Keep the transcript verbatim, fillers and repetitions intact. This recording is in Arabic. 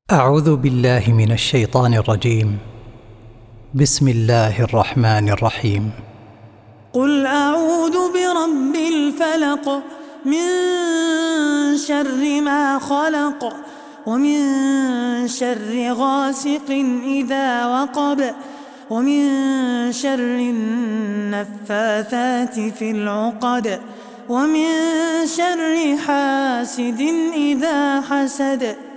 أعوذ بالله من الشيطان الرجيم. بسم الله الرحمن الرحيم. قل أعوذ برب الفلق من شر ما خلق ومن شر غاسق إذا وقب ومن شر النفاثات في العقد ومن شر حاسد إذا حسد.